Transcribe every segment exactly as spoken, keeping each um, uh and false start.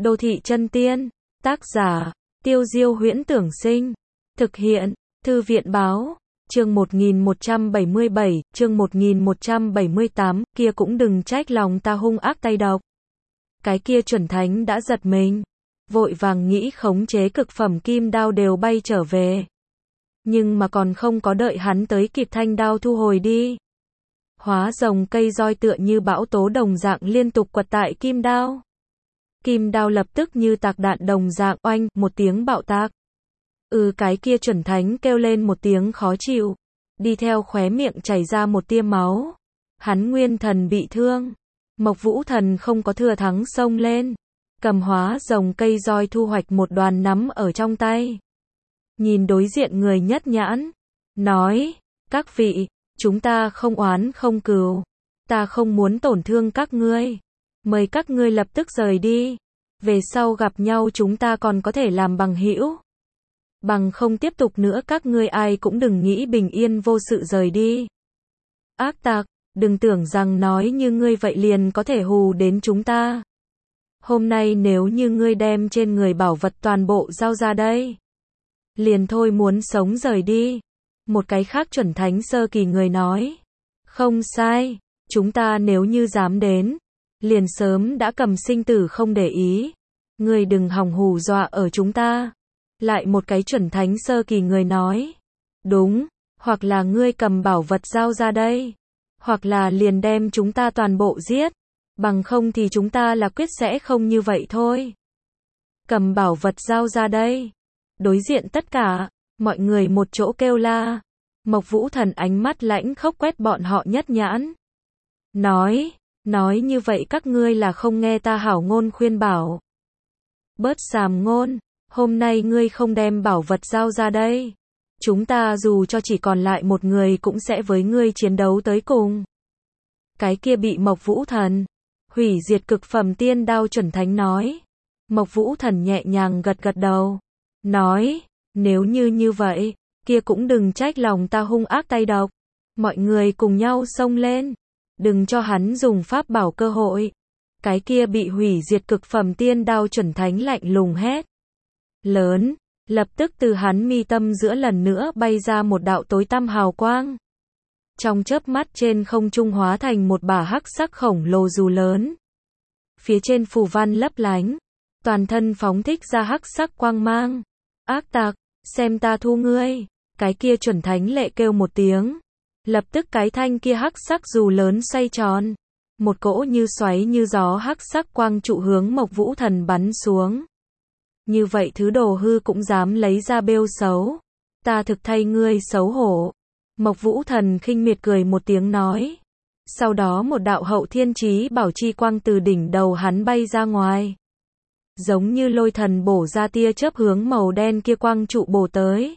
Đô thị chân tiên. Tác giả, Tiêu Diêu Huyễn Tưởng Sinh. Thực hiện, Thư viện báo. Chương một nghìn một trăm bảy mươi bảy, chương một nghìn một trăm bảy mươi tám, kia cũng đừng trách lòng ta hung ác tay độc. Cái kia chuẩn thánh đã giật mình, vội vàng nghĩ khống chế cực phẩm kim đao đều bay trở về. Nhưng mà còn không có đợi hắn tới kịp thanh đao thu hồi đi. Hóa rồng cây roi tựa như bão tố đồng dạng liên tục quật tại kim đao. Kim đao lập tức như tạc đạn đồng dạng oanh, một tiếng bạo tạc. Ừ cái kia chuẩn thánh kêu lên một tiếng khó chịu. Đi theo khóe miệng chảy ra một tia máu. Hắn nguyên thần bị thương. Mộc Vũ Thần không có thừa thắng xông lên. Cầm hóa rồng cây roi thu hoạch một đoàn nắm ở trong tay. Nhìn đối diện người nhất nhãn. Nói, các vị, chúng ta không oán không cừu. Ta không muốn tổn thương các ngươi. Mời các ngươi lập tức rời đi. Về sau gặp nhau chúng ta còn có thể làm bằng hữu. Bằng không tiếp tục nữa các ngươi ai cũng đừng nghĩ bình yên vô sự rời đi. Ác tặc, đừng tưởng rằng nói như ngươi vậy liền có thể hù đến chúng ta. Hôm nay nếu như ngươi đem trên người bảo vật toàn bộ giao ra đây. Liền thôi muốn sống rời đi. Một cái khác chuẩn thánh sơ kỳ người nói. Không sai, chúng ta nếu như dám đến. Liền sớm đã cầm sinh tử không để ý. Ngươi đừng hòng hù dọa ở chúng ta. Lại một cái chuẩn thánh sơ kỳ người nói. Đúng, hoặc là ngươi cầm bảo vật giao ra đây. Hoặc là liền đem chúng ta toàn bộ giết. Bằng không thì chúng ta là quyết sẽ không như vậy thôi. Cầm bảo vật giao ra đây. Đối diện tất cả, mọi người một chỗ kêu la. Mộc Vũ Thần ánh mắt lãnh khốc quét bọn họ nhất nhãn. Nói, nói như vậy các ngươi là không nghe ta hảo ngôn khuyên bảo. Bớt sàm ngôn, hôm nay ngươi không đem bảo vật giao ra đây. Chúng ta dù cho chỉ còn lại một người cũng sẽ với ngươi chiến đấu tới cùng. Cái kia bị Mộc Vũ Thần, hủy diệt cực phẩm tiên đao chuẩn thánh nói. Mộc Vũ Thần nhẹ nhàng gật gật đầu. Nói, nếu như như vậy, kia cũng đừng trách lòng ta hung ác tay độc. Mọi người cùng nhau xông lên. Đừng cho hắn dùng pháp bảo cơ hội. Cái kia bị hủy diệt cực phẩm tiên đao chuẩn thánh lạnh lùng hét lớn, lập tức từ hắn mi tâm giữa lần nữa bay ra một đạo tối tăm hào quang. Trong chớp mắt trên không trung hóa thành một bả hắc sắc khổng lồ dù lớn. Phía trên phù văn lấp lánh, toàn thân phóng thích ra hắc sắc quang mang. Ác tặc, xem ta thu ngươi. Cái kia chuẩn thánh lệ kêu một tiếng. Lập tức cái thanh kia hắc sắc dù lớn xoay tròn. Một cỗ như xoáy như gió hắc sắc quang trụ hướng Mộc Vũ Thần bắn xuống. Như vậy thứ đồ hư cũng dám lấy ra bêu xấu. Ta thực thay ngươi xấu hổ. Mộc Vũ Thần khinh miệt cười một tiếng nói. Sau đó một đạo hậu thiên chí bảo chi quang từ đỉnh đầu hắn bay ra ngoài. Giống như lôi thần bổ ra tia chớp hướng màu đen kia quang trụ bổ tới.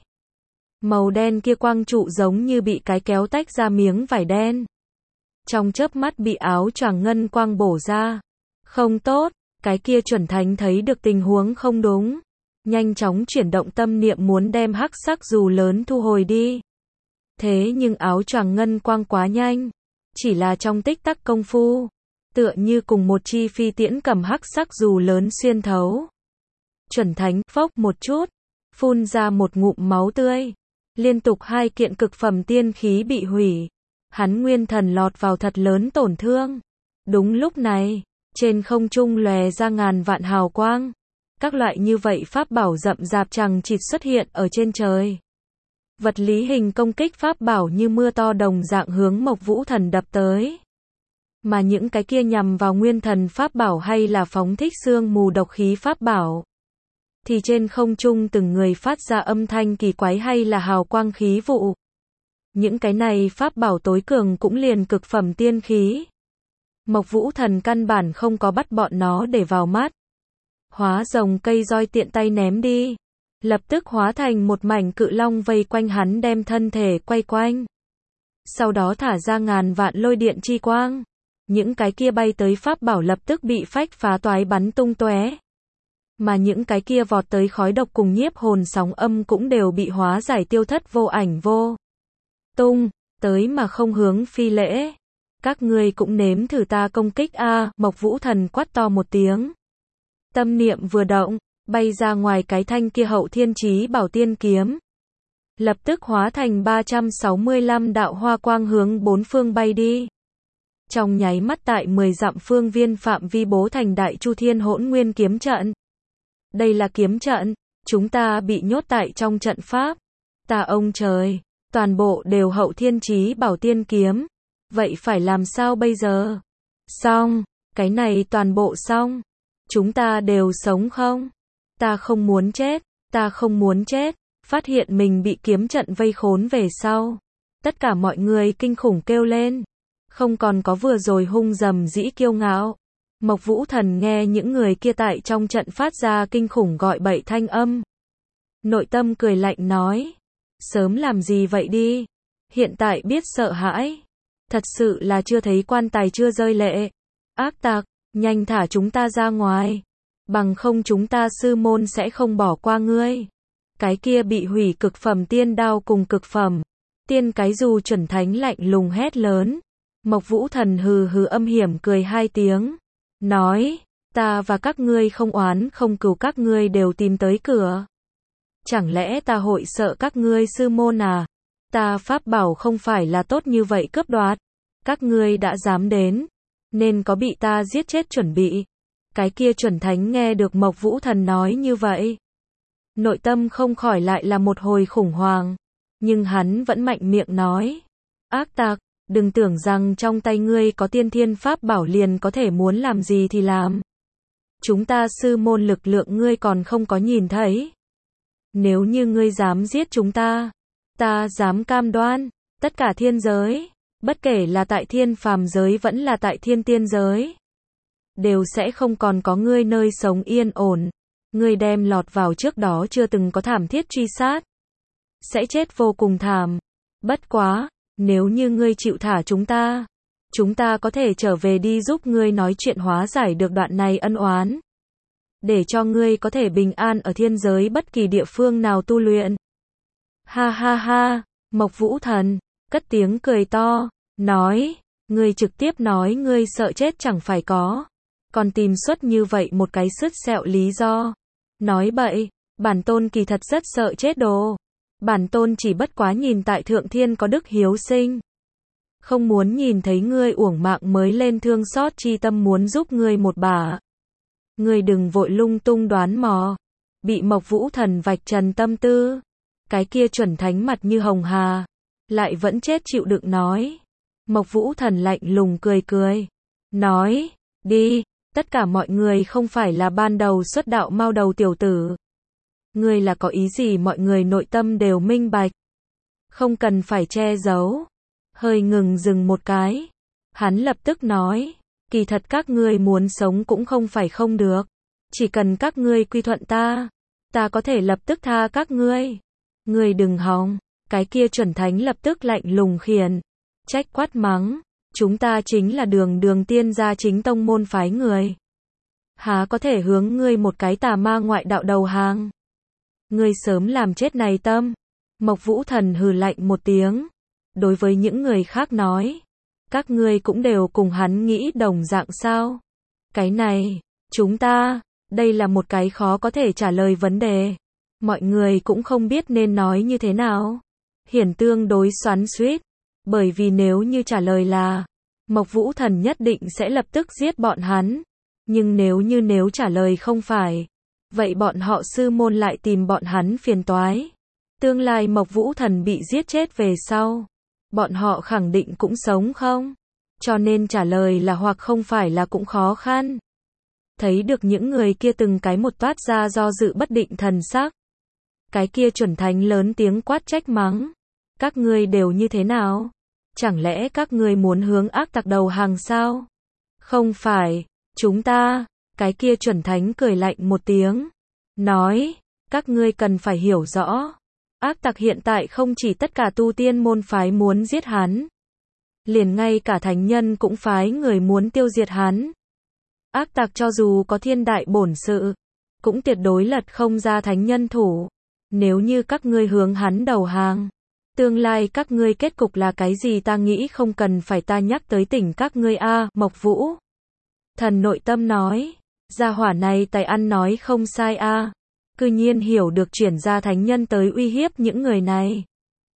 Màu đen kia quang trụ giống như bị cái kéo tách ra miếng vải đen. Trong chớp mắt bị áo choàng ngân quang bổ ra. Không tốt, cái kia chuẩn thánh thấy được tình huống không đúng. Nhanh chóng chuyển động tâm niệm muốn đem hắc sắc dù lớn thu hồi đi. Thế nhưng áo choàng ngân quang quá nhanh. Chỉ là trong tích tắc công phu. Tựa như cùng một chi phi tiễn cầm hắc sắc dù lớn xuyên thấu. Chuẩn thánh phốc một chút. Phun ra một ngụm máu tươi. Liên tục hai kiện cực phẩm tiên khí bị hủy. Hắn nguyên thần lọt vào thật lớn tổn thương. Đúng lúc này, trên không trung lòe ra ngàn vạn hào quang. Các loại như vậy pháp bảo rậm rạp chằng chịt xuất hiện ở trên trời. Vật lý hình công kích pháp bảo như mưa to đồng dạng hướng Mộc Vũ Thần đập tới. Mà những cái kia nhằm vào nguyên thần pháp bảo hay là phóng thích xương mù độc khí pháp bảo. Thì trên không trung từng người phát ra âm thanh kỳ quái hay là hào quang khí vụ. Những cái này pháp bảo tối cường cũng liền cực phẩm tiên khí. Mộc Vũ Thần căn bản không có bắt bọn nó để vào mắt. Hóa rồng cây roi tiện tay ném đi. Lập tức hóa thành một mảnh cự long vây quanh hắn đem thân thể quay quanh. Sau đó thả ra ngàn vạn lôi điện chi quang. Những cái kia bay tới pháp bảo lập tức bị phách phá toái bắn tung tóe. Mà những cái kia vọt tới khói độc cùng nhiếp hồn sóng âm cũng đều bị hóa giải tiêu thất vô ảnh vô tung, tới mà không hướng phi lễ. Các ngươi cũng nếm thử ta công kích a, Mộc Vũ Thần quát to một tiếng. Tâm niệm vừa động, bay ra ngoài cái thanh kia hậu thiên chí bảo tiên kiếm. Lập tức hóa thành ba trăm sáu mươi lăm đạo hoa quang hướng bốn phương bay đi. Trong nháy mắt tại mười dặm phương viên phạm vi bố thành đại chu thiên hỗn nguyên kiếm trận. Đây là kiếm trận, chúng ta bị nhốt tại trong trận pháp. Ta ông trời, toàn bộ đều hậu thiên chí bảo tiên kiếm. Vậy phải làm sao bây giờ? Xong, cái này toàn bộ xong. Chúng ta đều sống không? Ta không muốn chết, ta không muốn chết. Phát hiện mình bị kiếm trận vây khốn về sau. Tất cả mọi người kinh khủng kêu lên. Không còn có vừa rồi hung dầm dĩ kiêu ngạo. Mộc Vũ Thần nghe những người kia tại trong trận phát ra kinh khủng gọi bậy thanh âm. Nội tâm cười lạnh nói. Sớm làm gì vậy đi. Hiện tại biết sợ hãi. Thật sự là chưa thấy quan tài chưa rơi lệ. Ác tặc, nhanh thả chúng ta ra ngoài. Bằng không chúng ta sư môn sẽ không bỏ qua ngươi. Cái kia bị hủy cực phẩm tiên đao cùng cực phẩm tiên cái dù chuẩn thánh lạnh lùng hét lớn. Mộc Vũ Thần hừ hừ âm hiểm cười hai tiếng. Nói, ta và các ngươi không oán không cừu, các ngươi đều tìm tới cửa. Chẳng lẽ ta hội sợ các ngươi sư môn à? Ta pháp bảo không phải là tốt như vậy cướp đoạt. Các ngươi đã dám đến, nên có bị ta giết chết chuẩn bị. Cái kia chuẩn thánh nghe được Mộc Vũ Thần nói như vậy. Nội tâm không khỏi lại là một hồi khủng hoảng. Nhưng hắn vẫn mạnh miệng nói. Ác tặc, đừng tưởng rằng trong tay ngươi có tiên thiên pháp bảo liền có thể muốn làm gì thì làm. Chúng ta sư môn lực lượng ngươi còn không có nhìn thấy. Nếu như ngươi dám giết chúng ta, ta dám cam đoan, tất cả thiên giới, bất kể là tại thiên phàm giới vẫn là tại thiên tiên giới, đều sẽ không còn có ngươi nơi sống yên ổn. Ngươi đem lọt vào trước đó chưa từng có thảm thiết truy sát, sẽ chết vô cùng thảm. Bất quá, nếu như ngươi chịu thả chúng ta, chúng ta có thể trở về đi giúp ngươi nói chuyện hóa giải được đoạn này ân oán. Để cho ngươi có thể bình an ở thiên giới bất kỳ địa phương nào tu luyện. Ha ha ha, Mộc Vũ Thần, cất tiếng cười to, nói, ngươi trực tiếp nói ngươi sợ chết chẳng phải có. Còn tìm xuất như vậy một cái sứt sẹo lý do. Nói bậy, bản tôn kỳ thật rất sợ chết đồ. Bản tôn chỉ bất quá nhìn tại thượng thiên có đức hiếu sinh. Không muốn nhìn thấy ngươi uổng mạng mới lên thương xót chi tâm muốn giúp ngươi một bả. Ngươi đừng vội lung tung đoán mò. Bị Mộc Vũ Thần vạch trần tâm tư. Cái kia chuẩn thánh mặt như hồng hà. Lại vẫn chết chịu đựng nói. Mộc Vũ Thần lạnh lùng cười cười. Nói, đi, tất cả mọi người không phải là ban đầu xuất đạo mao đầu tiểu tử. Ngươi là có ý gì mọi người nội tâm đều minh bạch. Không cần phải che giấu. Hơi ngừng dừng một cái. Hắn lập tức nói, kỳ thật các ngươi muốn sống cũng không phải không được. Chỉ cần các ngươi quy thuận ta, ta có thể lập tức tha các ngươi. Ngươi đừng hòng. Cái kia chuẩn thánh lập tức lạnh lùng khiển. Trách quát mắng. Chúng ta chính là đường đường tiên gia chính tông môn phái người. Há có thể hướng ngươi một cái tà ma ngoại đạo đầu hàng. Ngươi sớm làm chết này tâm. Mộc Vũ Thần hừ lạnh một tiếng. Đối với những người khác nói. Các ngươi cũng đều cùng hắn nghĩ đồng dạng sao. Cái này, chúng ta, đây là một cái khó có thể trả lời vấn đề. Mọi người cũng không biết nên nói như thế nào. Hiển tương đối xoắn xuýt. Bởi vì nếu như trả lời là Mộc Vũ Thần nhất định sẽ lập tức giết bọn hắn. Nhưng nếu như nếu trả lời không phải, vậy bọn họ sư môn lại tìm bọn hắn phiền toái. Tương lai Mộc Vũ Thần bị giết chết về sau, bọn họ khẳng định cũng sống không? Cho nên trả lời là hoặc không phải là cũng khó khăn. Thấy được những người kia từng cái một toát ra do dự bất định thần sắc. Cái kia chuẩn thánh lớn tiếng quát trách mắng. Các ngươi đều như thế nào? Chẳng lẽ các ngươi muốn hướng ác tặc đầu hàng sao? Không phải, chúng ta, cái kia chuẩn thánh cười lạnh một tiếng. Nói, các ngươi cần phải hiểu rõ. Ác tặc hiện tại không chỉ tất cả tu tiên môn phái muốn giết hắn. Liền ngay cả thánh nhân cũng phái người muốn tiêu diệt hắn. Ác tặc cho dù có thiên đại bổn sự, cũng tuyệt đối lật không ra thánh nhân thủ. Nếu như các ngươi hướng hắn đầu hàng, tương lai các ngươi kết cục là cái gì ta nghĩ không cần phải ta nhắc tới tỉnh các ngươi a. Mộc Vũ Thần nội tâm nói, Gia hỏa này tài ăn nói không sai a, cư nhiên hiểu được chuyển gia thánh nhân tới uy hiếp những người này.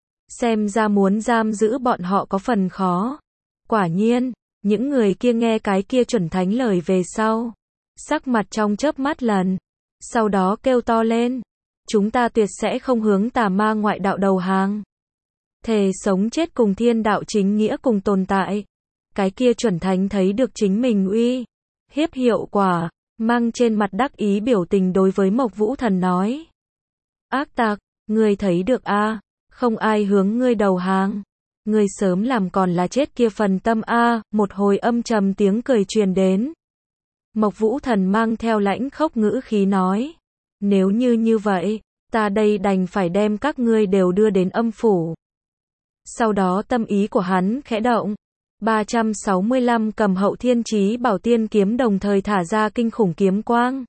Xem ra muốn giam giữ bọn họ có phần khó. Quả nhiên, những người kia nghe cái kia chuẩn thánh lời về sau, sắc mặt trong chớp mắt lần, sau đó kêu to lên, chúng ta tuyệt sẽ không hướng tà ma ngoại đạo đầu hàng. Thề sống chết cùng thiên đạo chính nghĩa cùng tồn tại. Cái kia chuẩn thánh thấy được chính mình uy hiếp hiệu quả, mang trên mặt đắc ý biểu tình đối với Mộc Vũ Thần nói. Ác tặc, ngươi thấy được a, không ai hướng ngươi đầu hàng. Ngươi sớm làm còn là chết kia phần tâm a, một hồi âm trầm tiếng cười truyền đến. Mộc Vũ Thần mang theo lãnh khốc ngữ khí nói. Nếu như như vậy, ta đây đành phải đem các ngươi đều đưa đến âm phủ. Sau đó tâm ý của hắn khẽ động. ba trăm sáu mươi lăm cầm hậu thiên chí bảo tiên kiếm đồng thời thả ra kinh khủng kiếm quang.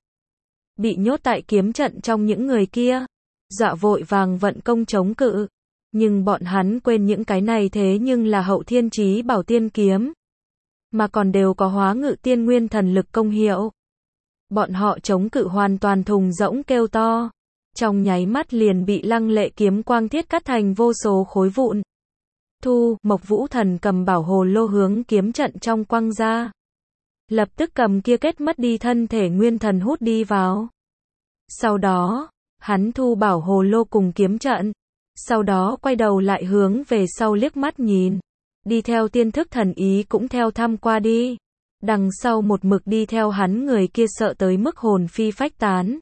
Bị nhốt tại kiếm trận trong những người kia, dọa vội vàng vận công chống cự. Nhưng bọn hắn quên những cái này thế nhưng là hậu thiên chí bảo tiên kiếm. Mà còn đều có hóa ngự tiên nguyên thần lực công hiệu. Bọn họ chống cự hoàn toàn thùng rỗng kêu to. Trong nháy mắt liền bị lăng lệ kiếm quang thiết cắt thành vô số khối vụn. Thu, Mộc Vũ Thần cầm bảo hồ lô hướng kiếm trận trong quăng ra. Lập tức cầm kia kết mất đi thân thể nguyên thần hút đi vào. Sau đó, hắn thu bảo hồ lô cùng kiếm trận. Sau đó quay đầu lại hướng về sau liếc mắt nhìn. Đi theo tiên thức thần ý cũng theo thăm qua đi. Đằng sau một mực đi theo hắn người kia sợ tới mức hồn phi phách tán.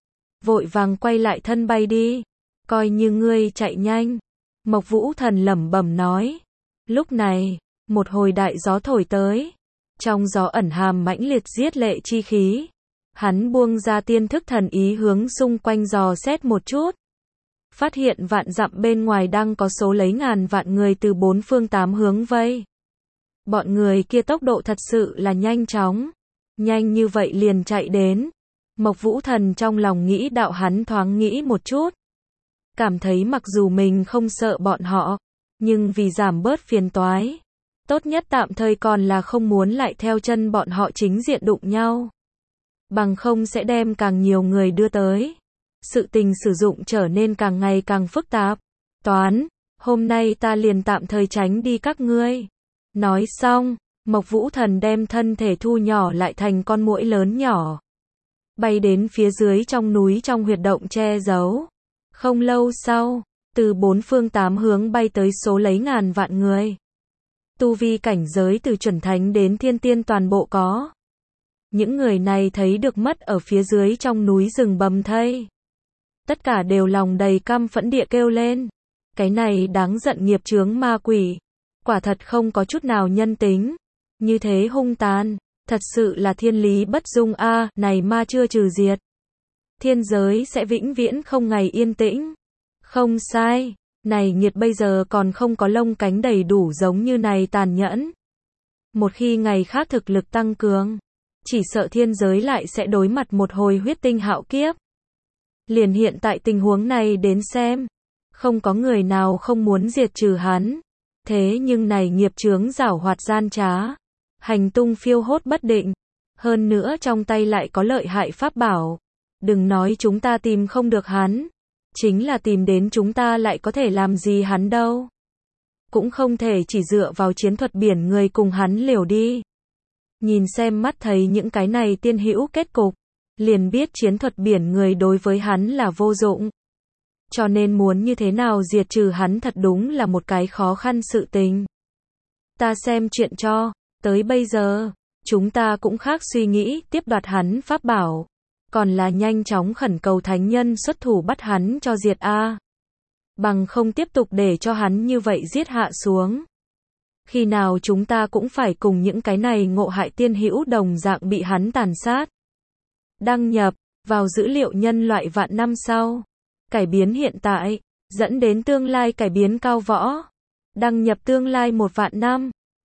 Vội vàng quay lại thân bay đi. Coi như ngươi chạy nhanh. Mộc Vũ Thần lẩm bẩm nói. Lúc này, một hồi đại gió thổi tới. Trong gió ẩn hàm mãnh liệt giết lệ chi khí. Hắn buông ra tiên thức thần ý hướng xung quanh dò xét một chút. Phát hiện vạn dặm bên ngoài đang có số lấy ngàn vạn người từ bốn phương tám hướng vây. Bọn người kia tốc độ thật sự là nhanh chóng. Nhanh như vậy liền chạy đến. Mộc Vũ Thần trong lòng nghĩ đạo hắn thoáng nghĩ một chút. Cảm thấy mặc dù mình không sợ bọn họ, nhưng vì giảm bớt phiền toái, tốt nhất tạm thời còn là không muốn lại theo chân bọn họ chính diện đụng nhau. Bằng không sẽ đem càng nhiều người đưa tới. Sự tình sử dụng trở nên càng ngày càng phức tạp. Toán, hôm nay ta liền tạm thời tránh đi các ngươi. Nói xong, Mộc Vũ Thần đem thân thể thu nhỏ lại thành con muỗi lớn nhỏ. Bay đến phía dưới trong núi trong huyệt động che giấu. Không lâu sau, từ bốn phương tám hướng bay tới số lấy ngàn vạn người. Tu vi cảnh giới từ chuẩn thánh đến thiên tiên toàn bộ có. Những người này thấy được mất ở phía dưới trong núi rừng bầm thây. Tất cả đều lòng đầy căm phẫn địa kêu lên. Cái này đáng giận nghiệp chướng ma quỷ. Quả thật không có chút nào nhân tính. Như thế hung tàn. Thật sự là thiên lý bất dung a, à, này ma chưa trừ diệt. Thiên giới sẽ vĩnh viễn không ngày yên tĩnh. Không sai. Này nghiệt bây giờ còn không có lông cánh đầy đủ giống như này tàn nhẫn. Một khi ngày khác thực lực tăng cường, chỉ sợ thiên giới lại sẽ đối mặt một hồi huyết tinh hạo kiếp. Liền hiện tại tình huống này đến xem, không có người nào không muốn diệt trừ hắn. Thế nhưng này nghiệp chướng giảo hoạt gian trá, hành tung phiêu hốt bất định, hơn nữa trong tay lại có lợi hại pháp bảo. Đừng nói chúng ta tìm không được hắn, chính là tìm đến chúng ta lại có thể làm gì hắn đâu. Cũng không thể chỉ dựa vào chiến thuật biển người cùng hắn liều đi. Nhìn xem mắt thấy những cái này tiên hữu kết cục, liền biết chiến thuật biển người đối với hắn là vô dụng. Cho nên muốn như thế nào diệt trừ hắn thật đúng là một cái khó khăn sự tình. Ta xem chuyện cho, tới bây giờ, chúng ta cũng khác suy nghĩ tiếp đoạt hắn pháp bảo. Còn là nhanh chóng khẩn cầu thánh nhân xuất thủ bắt hắn cho diệt a. Bằng không tiếp tục để cho hắn như vậy giết hạ xuống. Khi nào chúng ta cũng phải cùng những cái này ngộ hại tiên hữu đồng dạng bị hắn tàn sát. Đăng nhập vào dữ liệu nhân loại vạn năm sau. Cải biến hiện tại, dẫn đến tương lai cải biến cao võ. Đăng nhập tương lai một vạn năm.